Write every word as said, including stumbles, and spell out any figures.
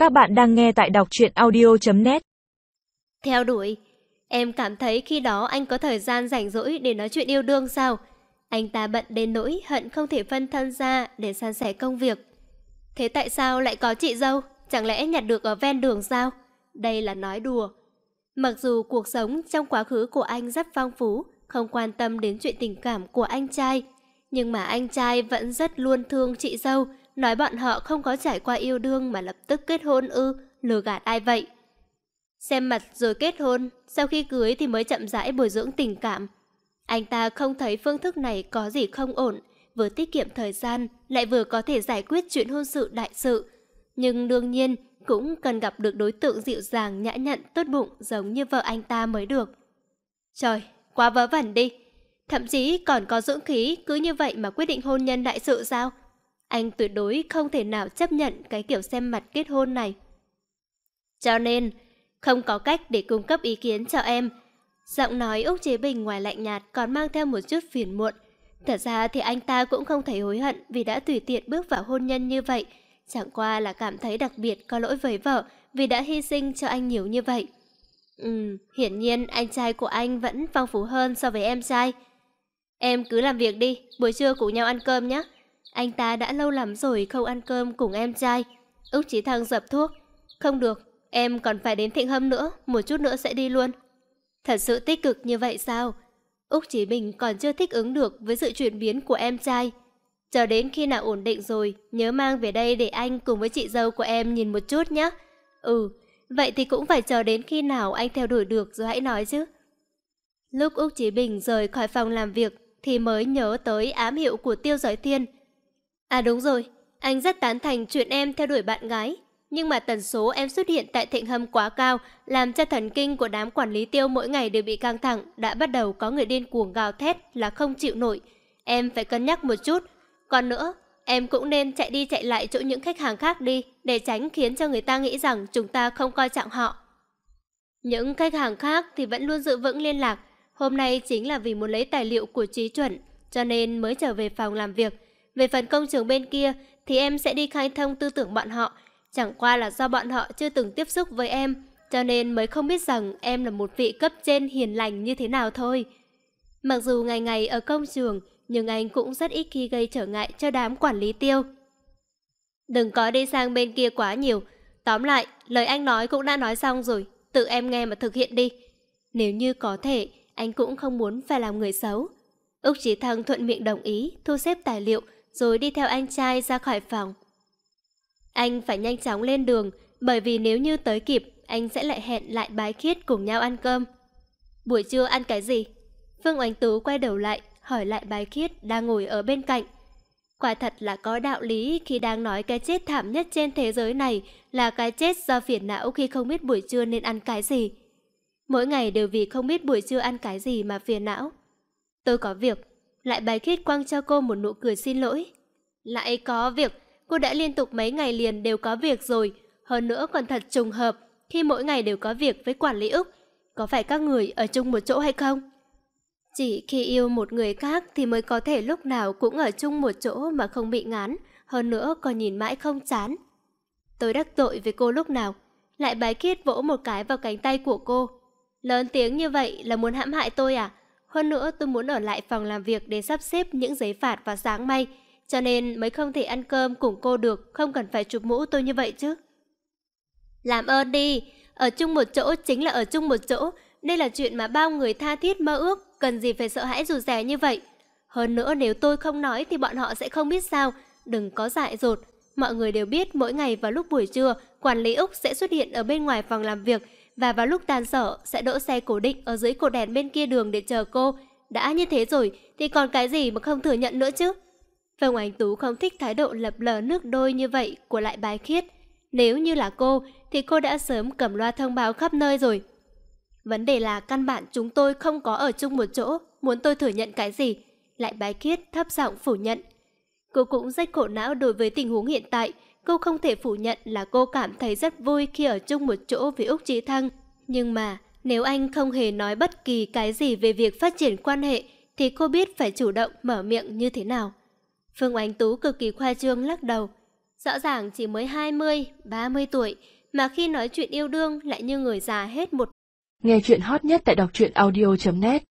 Các bạn đang nghe tại đọc truyện audio chấm net. Theo đuổi, em cảm thấy khi đó anh có thời gian rảnh rỗi để nói chuyện yêu đương sao? Anh ta bận đến nỗi hận không thể phân thân ra để san sẻ công việc. Thế tại sao lại có chị dâu? Chẳng lẽ nhặt được ở ven đường sao? Đây là nói đùa. Mặc dù cuộc sống trong quá khứ của anh rất phong phú, không quan tâm đến chuyện tình cảm của anh trai, nhưng mà anh trai vẫn rất luôn thương chị dâu, nói bọn họ không có trải qua yêu đương mà lập tức kết hôn ư, lừa gạt ai vậy? Xem mặt rồi kết hôn, sau khi cưới thì mới chậm rãi bồi dưỡng tình cảm. Anh ta không thấy phương thức này có gì không ổn, vừa tiết kiệm thời gian, lại vừa có thể giải quyết chuyện hôn sự đại sự. Nhưng đương nhiên, cũng cần gặp được đối tượng dịu dàng, nhã nhặn, tốt bụng giống như vợ anh ta mới được. Trời, quá vớ vẩn đi. Thậm chí còn có dũng khí cứ như vậy mà quyết định hôn nhân đại sự sao? Anh tuyệt đối không thể nào chấp nhận cái kiểu xem mặt kết hôn này. Cho nên, không có cách để cung cấp ý kiến cho em. Giọng nói Úc Chế Bình ngoài lạnh nhạt còn mang theo một chút phiền muộn. Thật ra thì anh ta cũng không thấy hối hận vì đã tùy tiện bước vào hôn nhân như vậy. Chẳng qua là cảm thấy đặc biệt có lỗi với vợ vì đã hy sinh cho anh nhiều như vậy. Ừm, hiển nhiên anh trai của anh vẫn phong phú hơn so với em trai. Em cứ làm việc đi, buổi trưa cùng nhau ăn cơm nhé. Anh ta đã lâu lắm rồi không ăn cơm cùng em trai. Úc Chí Thăng dập thuốc. Không được, em còn phải đến Thịnh Hâm nữa, một chút nữa sẽ đi luôn. Thật sự tích cực như vậy sao? Úc Chí Bình còn chưa thích ứng được với sự chuyển biến của em trai. Chờ đến khi nào ổn định rồi, nhớ mang về đây để anh cùng với chị dâu của em nhìn một chút nhé. Ừ, vậy thì cũng phải chờ đến khi nào anh theo đuổi được rồi hãy nói chứ. Lúc Úc Chí Bình rời khỏi phòng làm việc thì mới nhớ tới ám hiệu của Tiêu Giới Thiên. À đúng rồi, anh rất tán thành chuyện em theo đuổi bạn gái. Nhưng mà tần số em xuất hiện tại Thịnh Hâm quá cao, làm cho thần kinh của đám quản lý Tiêu mỗi ngày đều bị căng thẳng, đã bắt đầu có người điên cuồng gào thét là không chịu nổi. Em phải cân nhắc một chút. Còn nữa, em cũng nên chạy đi chạy lại chỗ những khách hàng khác đi, để tránh khiến cho người ta nghĩ rằng chúng ta không coi trọng họ. Những khách hàng khác thì vẫn luôn giữ vững liên lạc. Hôm nay chính là vì muốn lấy tài liệu của Chí Chuẩn, cho nên mới trở về phòng làm việc. Về phần công trường bên kia thì em sẽ đi khai thông tư tưởng bọn họ. Chẳng qua là do bọn họ chưa từng tiếp xúc với em, cho nên mới không biết rằng em là một vị cấp trên hiền lành như thế nào thôi. Mặc dù ngày ngày ở công trường, nhưng anh cũng rất ít khi gây trở ngại cho đám quản lý Tiêu. Đừng có đi sang bên kia quá nhiều. Tóm lại, lời anh nói cũng đã nói xong rồi, tự em nghe mà thực hiện đi. Nếu như có thể, anh cũng không muốn phải làm người xấu. Úc Chí Thăng thuận miệng đồng ý, thu xếp tài liệu, rồi đi theo anh trai ra khỏi phòng. Anh phải nhanh chóng lên đường, bởi vì nếu như tới kịp, anh sẽ lại hẹn lại Bái Khiết cùng nhau ăn cơm. Buổi trưa ăn cái gì? Phương Oánh Tú quay đầu lại, hỏi lại Bái Khiết đang ngồi ở bên cạnh. Quả thật là có đạo lý khi đang nói cái chết thảm nhất trên thế giới này là cái chết do phiền não khi không biết buổi trưa nên ăn cái gì. Mỗi ngày đều vì không biết buổi trưa ăn cái gì mà phiền não. Tôi có việc. Lại Bái Khiết quăng cho cô một nụ cười xin lỗi. Lại có việc? Cô đã liên tục mấy ngày liền đều có việc rồi. Hơn nữa còn thật trùng hợp khi mỗi ngày đều có việc với quản lý Úc. Có phải các người ở chung một chỗ hay không? Chỉ khi yêu một người khác thì mới có thể lúc nào cũng ở chung một chỗ mà không bị ngán. Hơn nữa còn nhìn mãi không chán. Tôi đắc tội với cô lúc nào? Lại Bái Khiết vỗ một cái vào cánh tay của cô. Lớn tiếng như vậy là muốn hãm hại tôi à? Hơn nữa tôi muốn ở lại phòng làm việc để sắp xếp những giấy phạt vào sáng mai, cho nên mới không thể ăn cơm cùng cô được, không cần phải chụp mũ tôi như vậy chứ. Làm ơn đi, ở chung một chỗ chính là ở chung một chỗ, đây là chuyện mà bao người tha thiết mơ ước, cần gì phải sợ hãi rụt rè như vậy. Hơn nữa nếu tôi không nói thì bọn họ sẽ không biết sao, đừng có dại dột. Mọi người đều biết mỗi ngày vào lúc buổi trưa, quản lý Úc sẽ xuất hiện ở bên ngoài phòng làm việc, và vào lúc tan sở sẽ đỗ xe cố định ở dưới cột đèn bên kia đường để chờ cô. Đã như thế rồi thì còn cái gì mà không thừa nhận nữa chứ. Phương Oánh Tú không thích thái độ lập lờ nước đôi như vậy của Lại Bái Khiết. Nếu như là cô thì cô đã sớm cầm loa thông báo khắp nơi rồi. Vấn đề là căn bản chúng tôi không có ở chung một chỗ, muốn tôi thừa nhận cái gì? Lại Bái Khiết thấp giọng phủ nhận. Cô cũng rất khổ não đối với tình huống hiện tại. Cô không thể phủ nhận là cô cảm thấy rất vui khi ở chung một chỗ với Úc Chí Thăng. Nhưng mà nếu anh không hề nói bất kỳ cái gì về việc phát triển quan hệ thì cô biết phải chủ động mở miệng như thế nào. Phương Oánh Tú cực kỳ khoa trương lắc đầu. Rõ ràng chỉ mới hai mươi, ba mươi tuổi, mà khi nói chuyện yêu đương lại như người già hết một. Nghe chuyện hot nhất tại đọc truyện audio chấm net